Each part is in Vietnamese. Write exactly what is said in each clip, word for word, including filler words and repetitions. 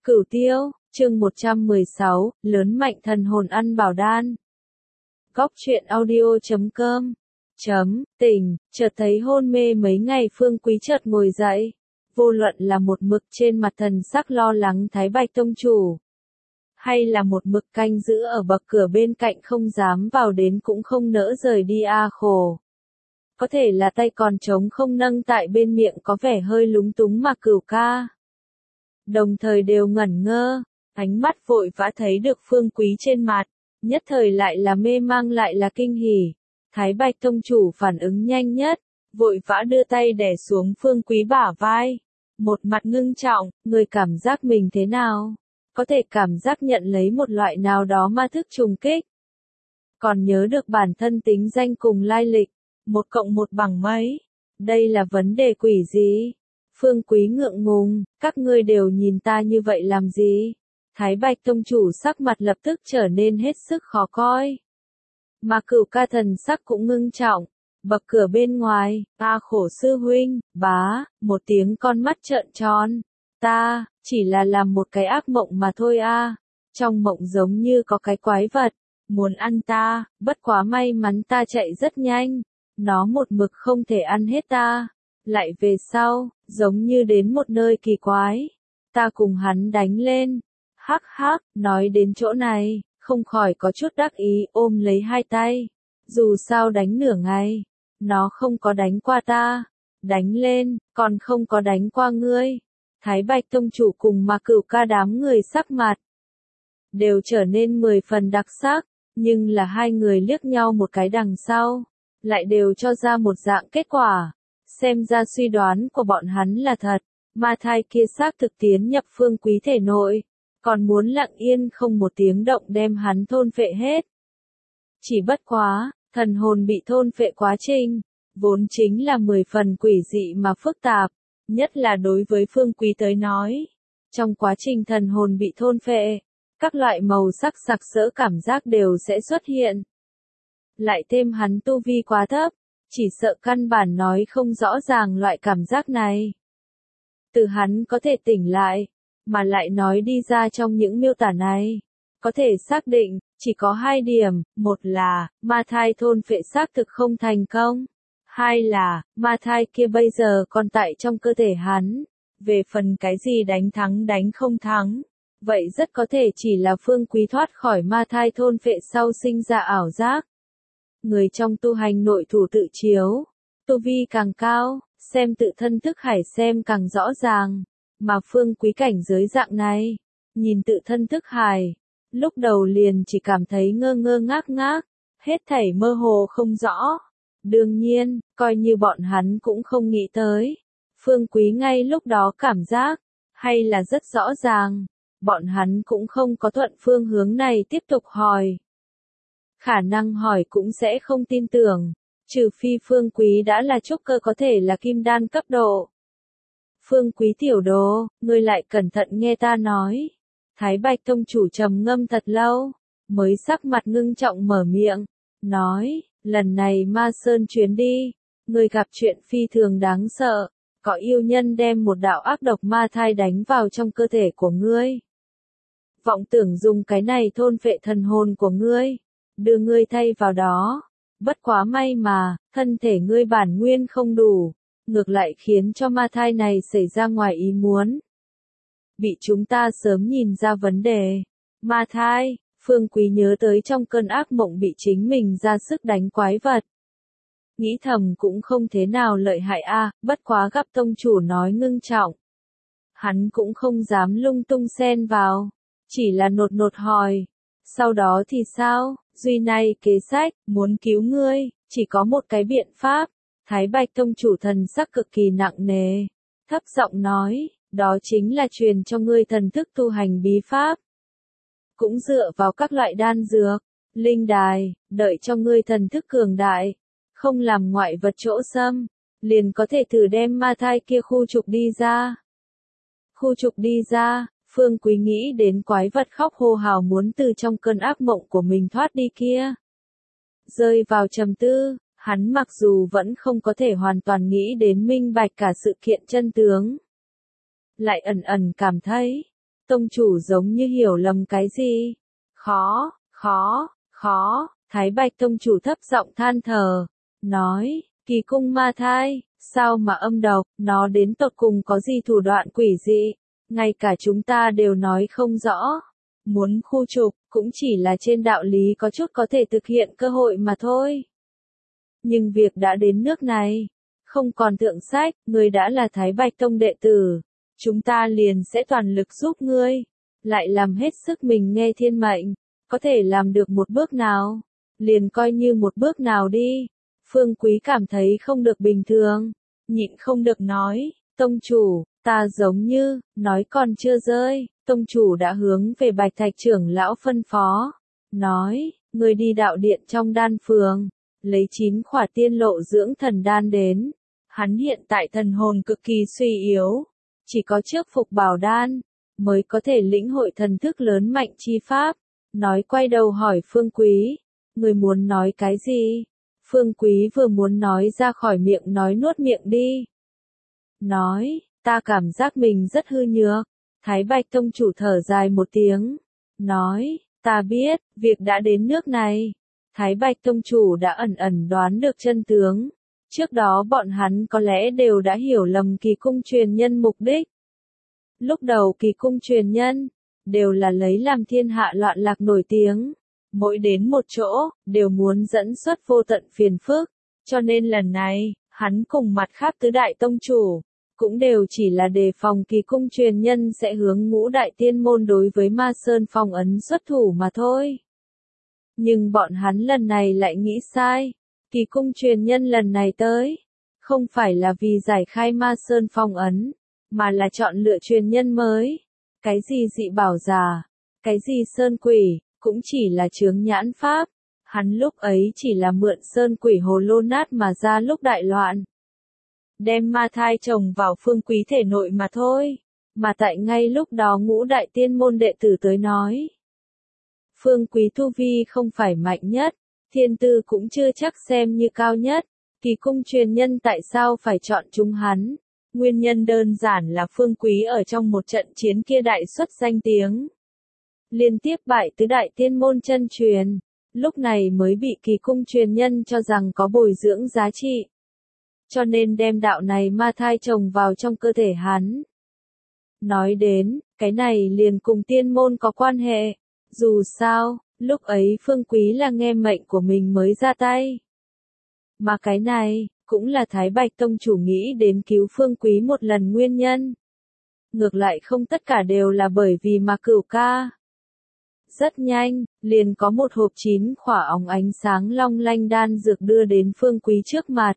Cửu Tiêu, chương một trăm mười sáu, lớn mạnh thần hồn ăn bảo đan. Góc truyện audio chấm com. Chấm, tỉnh, chợt thấy hôn mê mấy ngày Phương Quý chợt ngồi dậy. Vô luận là một mực trên mặt thần sắc lo lắng Thái Bạch Tông Chủ, hay là một mực canh giữ ở bậc cửa bên cạnh không dám vào đến cũng không nỡ rời đi a khổ. Có thể là tay còn trống không nâng tại bên miệng có vẻ hơi lúng túng mà Cửu ca. Đồng thời đều ngẩn ngơ, ánh mắt vội vã thấy được Phương Quý trên mặt, nhất thời lại là mê mang lại là kinh hỉ. Thái Bạch Tông Chủ phản ứng nhanh nhất, vội vã đưa tay đè xuống Phương Quý bả vai. Một mặt ngưng trọng, người cảm giác mình thế nào? Có thể cảm giác nhận lấy một loại nào đó ma thức trùng kích. Còn nhớ được bản thân tính danh cùng lai lịch, một cộng một bằng mấy? Đây là vấn đề quỷ gì? Phương Quý ngượng ngùng, các ngươi đều nhìn ta như vậy làm gì? Thái Bạch Tông Chủ sắc mặt lập tức trở nên hết sức khó coi. Mà Cửu ca thần sắc cũng ngưng trọng. Bậc cửa bên ngoài, ta khổ sư huynh, bá, một tiếng con mắt trợn tròn. Ta, chỉ là làm một cái ác mộng mà thôi a. Trong mộng giống như có cái quái vật, muốn ăn ta, bất quá may mắn ta chạy rất nhanh. Nó một mực không thể ăn hết ta. Lại về sau, giống như đến một nơi kỳ quái. Ta cùng hắn đánh lên. Hắc hắc, nói đến chỗ này, không khỏi có chút đắc ý ôm lấy hai tay. Dù sao đánh nửa ngày, nó không có đánh qua ta. Đánh lên, còn không có đánh qua ngươi. Thái Bạch Tông Chủ cùng mà Cửu ca đám người sắc mặt đều trở nên mười phần đặc sắc, nhưng là hai người liếc nhau một cái đằng sau, lại đều cho ra một dạng kết quả. Xem ra suy đoán của bọn hắn là thật, ma thai kia xác thực tiến nhập Phương Quý thể nội, còn muốn lặng yên không một tiếng động đem hắn thôn phệ hết. Chỉ bất quá, thần hồn bị thôn phệ quá trình, vốn chính là mười phần quỷ dị mà phức tạp, nhất là đối với Phương Quý tới nói. Trong quá trình thần hồn bị thôn phệ, các loại màu sắc sặc sỡ cảm giác đều sẽ xuất hiện. Lại thêm hắn tu vi quá thấp, chỉ sợ căn bản nói không rõ ràng loại cảm giác này. Từ hắn có thể tỉnh lại, mà lại nói đi ra trong những miêu tả này, có thể xác định, chỉ có hai điểm, một là, ma thai thôn phệ xác thực không thành công, hai là, ma thai kia bây giờ còn tại trong cơ thể hắn, về phần cái gì đánh thắng đánh không thắng, vậy rất có thể chỉ là Phương Quý thoát khỏi ma thai thôn phệ sau sinh ra ảo giác. Người trong tu hành nội thủ tự chiếu, tu vi càng cao, xem tự thân thức hải xem càng rõ ràng, mà Phương Quý cảnh giới dạng này, nhìn tự thân thức hải, lúc đầu liền chỉ cảm thấy ngơ ngơ ngác ngác, hết thảy mơ hồ không rõ. Đương nhiên, coi như bọn hắn cũng không nghĩ tới, Phương Quý ngay lúc đó cảm giác, hay là rất rõ ràng, bọn hắn cũng không có thuận phương hướng này tiếp tục hỏi. Khả năng hỏi cũng sẽ không tin tưởng, trừ phi Phương Quý đã là trúc cơ có thể là kim đan cấp độ. Phương Quý tiểu đồ, ngươi lại cẩn thận nghe ta nói. Thái Bạch Tông Chủ trầm ngâm thật lâu, mới sắc mặt ngưng trọng mở miệng, nói, lần này Ma Sơn chuyến đi, ngươi gặp chuyện phi thường đáng sợ, có yêu nhân đem một đạo ác độc ma thai đánh vào trong cơ thể của ngươi. Vọng tưởng dùng cái này thôn phệ thần hồn của ngươi, đưa ngươi thay vào đó, bất quá may mà, thân thể ngươi bản nguyên không đủ, ngược lại khiến cho ma thai này xảy ra ngoài ý muốn. Bị chúng ta sớm nhìn ra vấn đề. Ma thai, Phương Quý nhớ tới trong cơn ác mộng bị chính mình ra sức đánh quái vật. Nghĩ thầm cũng không thế nào lợi hại a, bất quá gặp Tông Chủ nói ngưng trọng. Hắn cũng không dám lung tung xen vào, chỉ là nột nột hỏi. Sau đó thì sao, duy này kế sách, muốn cứu ngươi, chỉ có một cái biện pháp. Thái Bạch Tông Chủ thần sắc cực kỳ nặng nề, thấp giọng nói, đó chính là truyền cho ngươi thần thức tu hành bí pháp. Cũng dựa vào các loại đan dược, linh đài, đợi cho ngươi thần thức cường đại, không làm ngoại vật chỗ xâm, liền có thể thử đem ma thai kia khu trục đi ra. Khu trục đi ra, Phương Quý nghĩ đến quái vật khóc hô hào muốn từ trong cơn ác mộng của mình thoát đi kia. Rơi vào trầm tư. Hắn mặc dù vẫn không có thể hoàn toàn nghĩ đến minh bạch cả sự kiện chân tướng, lại ẩn ẩn cảm thấy, Tông chủ giống như hiểu lầm cái gì. Khó, khó, khó, Thái Bạch tông chủ thấp giọng than thở, nói, kỳ cung ma thai, sao mà âm độc, nó đến tột cùng có gì thủ đoạn quỷ dị, ngay cả chúng ta đều nói không rõ. Muốn khu trục, cũng chỉ là trên đạo lý có chút có thể thực hiện cơ hội mà thôi. Nhưng việc đã đến nước này, không còn thượng sách, ngươi đã là Thái Bạch tông đệ tử, chúng ta liền sẽ toàn lực giúp ngươi, lại làm hết sức mình nghe thiên mệnh, có thể làm được một bước nào, liền coi như một bước nào đi. Phương Quý cảm thấy không được bình thường, nhịn không được nói, tông chủ, ta giống như, nói còn chưa rơi, tông chủ đã hướng về Bạch Thạch trưởng lão phân phó, nói, ngươi đi đạo điện trong đan phường, lấy chín khỏa tiên lộ dưỡng thần đan đến, hắn hiện tại thần hồn cực kỳ suy yếu, chỉ có trước phục bảo đan, mới có thể lĩnh hội thần thức lớn mạnh chi pháp, nói quay đầu hỏi Phương Quý, ngươi muốn nói cái gì? Phương Quý vừa muốn nói ra khỏi miệng nói nuốt miệng đi. Nói, ta cảm giác mình rất hư nhược. Thái Bạch tông chủ thở dài một tiếng. Nói, ta biết, việc đã đến nước này. Thái Bạch tông chủ đã ẩn ẩn đoán được chân tướng. Trước đó bọn hắn có lẽ đều đã hiểu lầm kỳ cung truyền nhân mục đích. Lúc đầu kỳ cung truyền nhân, đều là lấy làm thiên hạ loạn lạc nổi tiếng. Mỗi đến một chỗ, đều muốn dẫn xuất vô tận phiền phức, cho nên lần này, hắn cùng mặt khác tứ đại tông chủ, cũng đều chỉ là đề phòng kỳ cung truyền nhân sẽ hướng ngũ đại tiên môn đối với Ma Sơn phong ấn xuất thủ mà thôi. Nhưng bọn hắn lần này lại nghĩ sai, kỳ cung truyền nhân lần này tới, không phải là vì giải khai Ma Sơn phong ấn, mà là chọn lựa truyền nhân mới. Cái gì dị bảo giả, cái gì sơn quỷ, cũng chỉ là chướng nhãn pháp, hắn lúc ấy chỉ là mượn sơn quỷ hồ lô nát mà ra lúc đại loạn. Đem ma thai trồng vào Phương Quý thể nội mà thôi, mà tại ngay lúc đó ngũ đại tiên môn đệ tử tới nói. Phương Quý tu vi không phải mạnh nhất, thiên tư cũng chưa chắc xem như cao nhất, kỳ cung truyền nhân tại sao phải chọn chúng hắn? Nguyên nhân đơn giản là Phương Quý ở trong một trận chiến kia đại xuất danh tiếng. Liên tiếp bại tứ đại tiên môn chân truyền, lúc này mới bị kỳ cung truyền nhân cho rằng có bồi dưỡng giá trị. Cho nên đem đạo này ma thai trồng vào trong cơ thể hắn. Nói đến, cái này liền cùng tiên môn có quan hệ. Dù sao, lúc ấy Phương Quý là nghe mệnh của mình mới ra tay. Mà cái này, cũng là Thái Bạch tông chủ nghĩ đến cứu Phương Quý một lần nguyên nhân. Ngược lại không tất cả đều là bởi vì mà Cửu ca. Rất nhanh, liền có một hộp chín khỏa óng ánh sáng long lanh đan dược đưa đến Phương Quý trước mặt.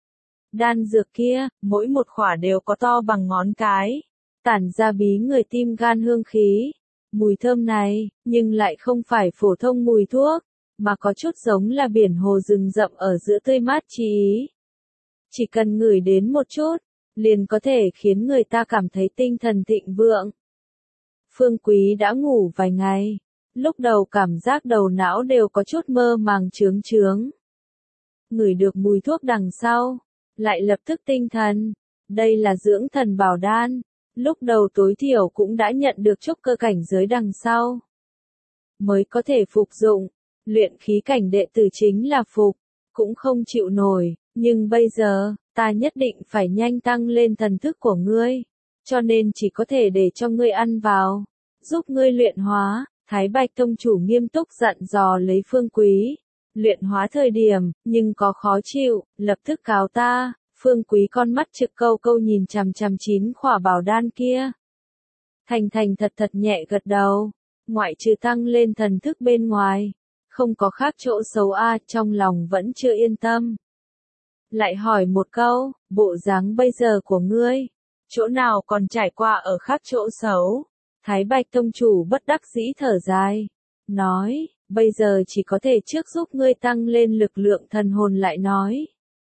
Đan dược kia, mỗi một khỏa đều có to bằng ngón cái, tản ra bí người tim gan hương khí. Mùi thơm này, nhưng lại không phải phổ thông mùi thuốc, mà có chút giống là biển hồ rừng rậm ở giữa tươi mát chi ý. Chỉ cần ngửi đến một chút, liền có thể khiến người ta cảm thấy tinh thần thịnh vượng. Phương Quý đã ngủ vài ngày, lúc đầu cảm giác đầu não đều có chút mơ màng chướng chướng. Ngửi được mùi thuốc đằng sau, lại lập tức tinh thần, đây là dưỡng thần bảo đan, lúc đầu tối thiểu cũng đã nhận được trúc cơ cảnh giới đằng sau. Mới có thể phục dụng, luyện khí cảnh đệ tử chính là phục, cũng không chịu nổi, nhưng bây giờ, ta nhất định phải nhanh tăng lên thần thức của ngươi, cho nên chỉ có thể để cho ngươi ăn vào, giúp ngươi luyện hóa. Thái Bạch tông chủ nghiêm túc dặn dò lấy Phương Quý, luyện hóa thời điểm, nhưng có khó chịu, lập tức cáo ta. Phương Quý con mắt trực câu câu nhìn chằm chằm chín khỏa bảo đan kia. Thành thành thật thật nhẹ gật đầu, ngoại trừ tăng lên thần thức bên ngoài, không có khác chỗ xấu a, trong lòng vẫn chưa yên tâm. Lại hỏi một câu, bộ dáng bây giờ của ngươi, chỗ nào còn trải qua ở khác chỗ xấu? Thái Bạch tông chủ bất đắc dĩ thở dài, nói, bây giờ chỉ có thể trước giúp ngươi tăng lên lực lượng thần hồn lại nói.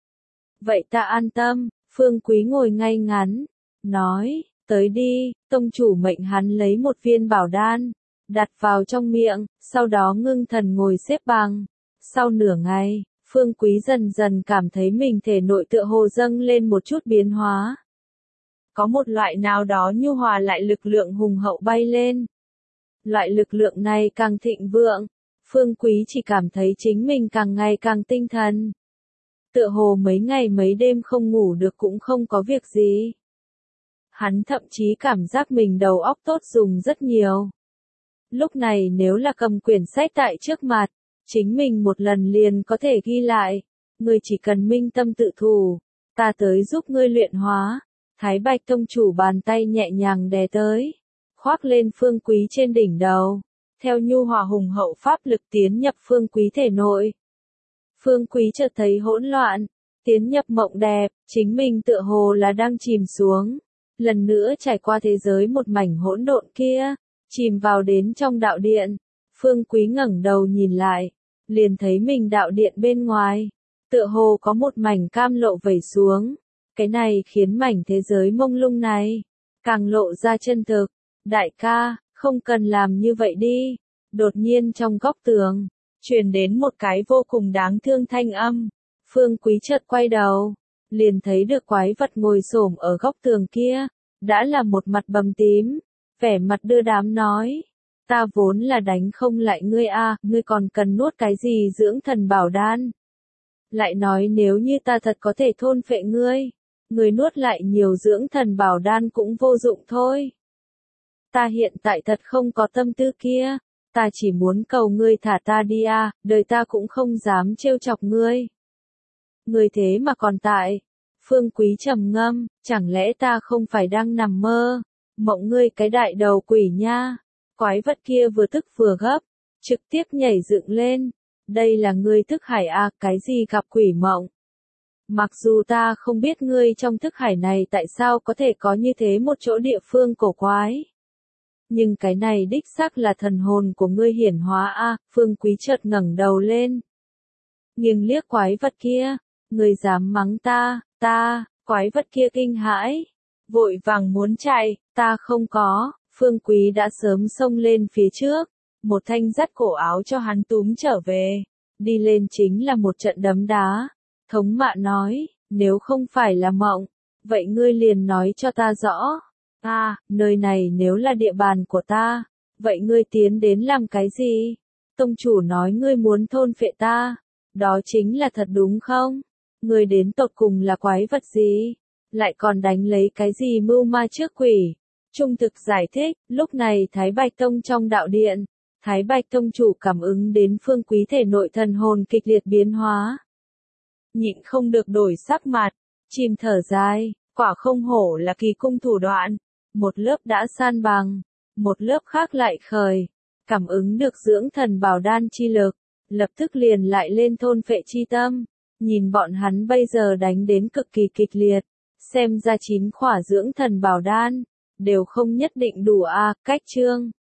Vậy ta an tâm, Phương Quý ngồi ngay ngắn, nói, tới đi, tông chủ mệnh hắn lấy một viên bảo đan, đặt vào trong miệng, sau đó ngưng thần ngồi xếp bằng. Sau nửa ngày, Phương Quý dần dần cảm thấy mình thể nội tựa hồ dâng lên một chút biến hóa. có một loại nào đó nhu hòa lại lực lượng hùng hậu bay lên. Loại lực lượng này càng thịnh vượng, Phương Quý chỉ cảm thấy chính mình càng ngày càng tinh thần. Tựa hồ mấy ngày mấy đêm không ngủ được cũng không có việc gì. Hắn thậm chí cảm giác mình đầu óc tốt dùng rất nhiều. Lúc này nếu là cầm quyển sách tại trước mặt, chính mình một lần liền có thể ghi lại. Ngươi chỉ cần minh tâm tự thủ, ta tới giúp ngươi luyện hóa. Thái Bạch Tông chủ bàn tay nhẹ nhàng đè tới, khoác lên Phương Quý trên đỉnh đầu, theo nhu hòa hùng hậu pháp lực tiến nhập Phương Quý thể nội. Phương Quý chợt thấy hỗn loạn, tiến nhập mộng đẹp, chính mình tựa hồ là đang chìm xuống, lần nữa trải qua thế giới một mảnh hỗn độn kia, chìm vào đến trong đạo điện. Phương Quý ngẩng đầu nhìn lại, liền thấy mình đạo điện bên ngoài, tựa hồ có một mảnh cam lộ vẩy xuống. Cái này khiến mảnh thế giới mông lung này càng lộ ra chân thực. Đại ca, không cần làm như vậy đi. Đột nhiên trong góc tường truyền đến một cái vô cùng đáng thương thanh âm. Phương Quý chợt quay đầu, liền thấy được quái vật ngồi xổm ở góc tường kia, đã là một mặt bầm tím, vẻ mặt đưa đám nói: "Ta vốn là đánh không lại ngươi a, ngươi còn cần nuốt cái gì dưỡng thần bảo đan? Lại nói nếu như ta thật có thể thôn phệ ngươi, ngươi nuốt lại nhiều dưỡng thần bảo đan cũng vô dụng thôi. Ta hiện tại thật không có tâm tư kia, ta chỉ muốn cầu ngươi thả ta đi a, đời ta cũng không dám trêu chọc ngươi." Ngươi thế mà còn tại. Phương Quý trầm ngâm, chẳng lẽ ta không phải đang nằm mơ, mộng ngươi cái đại đầu quỷ nha. Quái vật kia vừa tức vừa gấp, trực tiếp nhảy dựng lên. Đây là ngươi thức hải à, cái gì gặp quỷ mộng? Mặc dù ta không biết ngươi trong thức hải này tại sao có thể có như thế một chỗ địa phương cổ quái. Nhưng cái này đích xác là thần hồn của ngươi hiển hóa a. À, Phương Quý chợt ngẩng đầu lên, nghiêng liếc quái vật kia. Ngươi dám mắng ta, ta, quái vật kia kinh hãi, vội vàng muốn chạy, ta không có. Phương Quý đã sớm xông lên phía trước, một thanh dắt cổ áo cho hắn túm trở về, đi lên chính là một trận đấm đá. Thống mạ nói, nếu không phải là mộng, vậy ngươi liền nói cho ta rõ. À, nơi này nếu là địa bàn của ta, vậy ngươi tiến đến làm cái gì? Tông chủ nói ngươi muốn thôn phệ ta, đó chính là thật đúng không? Ngươi đến tột cùng là quái vật gì? Lại còn đánh lấy cái gì mưu ma trước quỷ? Trung thực giải thích, lúc này Thái Bạch Tông trong đạo điện, Thái Bạch Tông chủ cảm ứng đến Phương Quý thể nội thần hồn kịch liệt biến hóa. Nhịn không được đổi sắc mặt, chìm thở dài, quả không hổ là kỳ cung thủ đoạn. Một lớp đã san bằng, một lớp khác lại khởi, cảm ứng được dưỡng thần bảo đan chi lực, lập tức liền lại lên thôn phệ chi tâm. Nhìn bọn hắn bây giờ đánh đến cực kỳ kịch liệt, xem ra chín khỏa dưỡng thần bảo đan đều không nhất định đủ a. Cách chương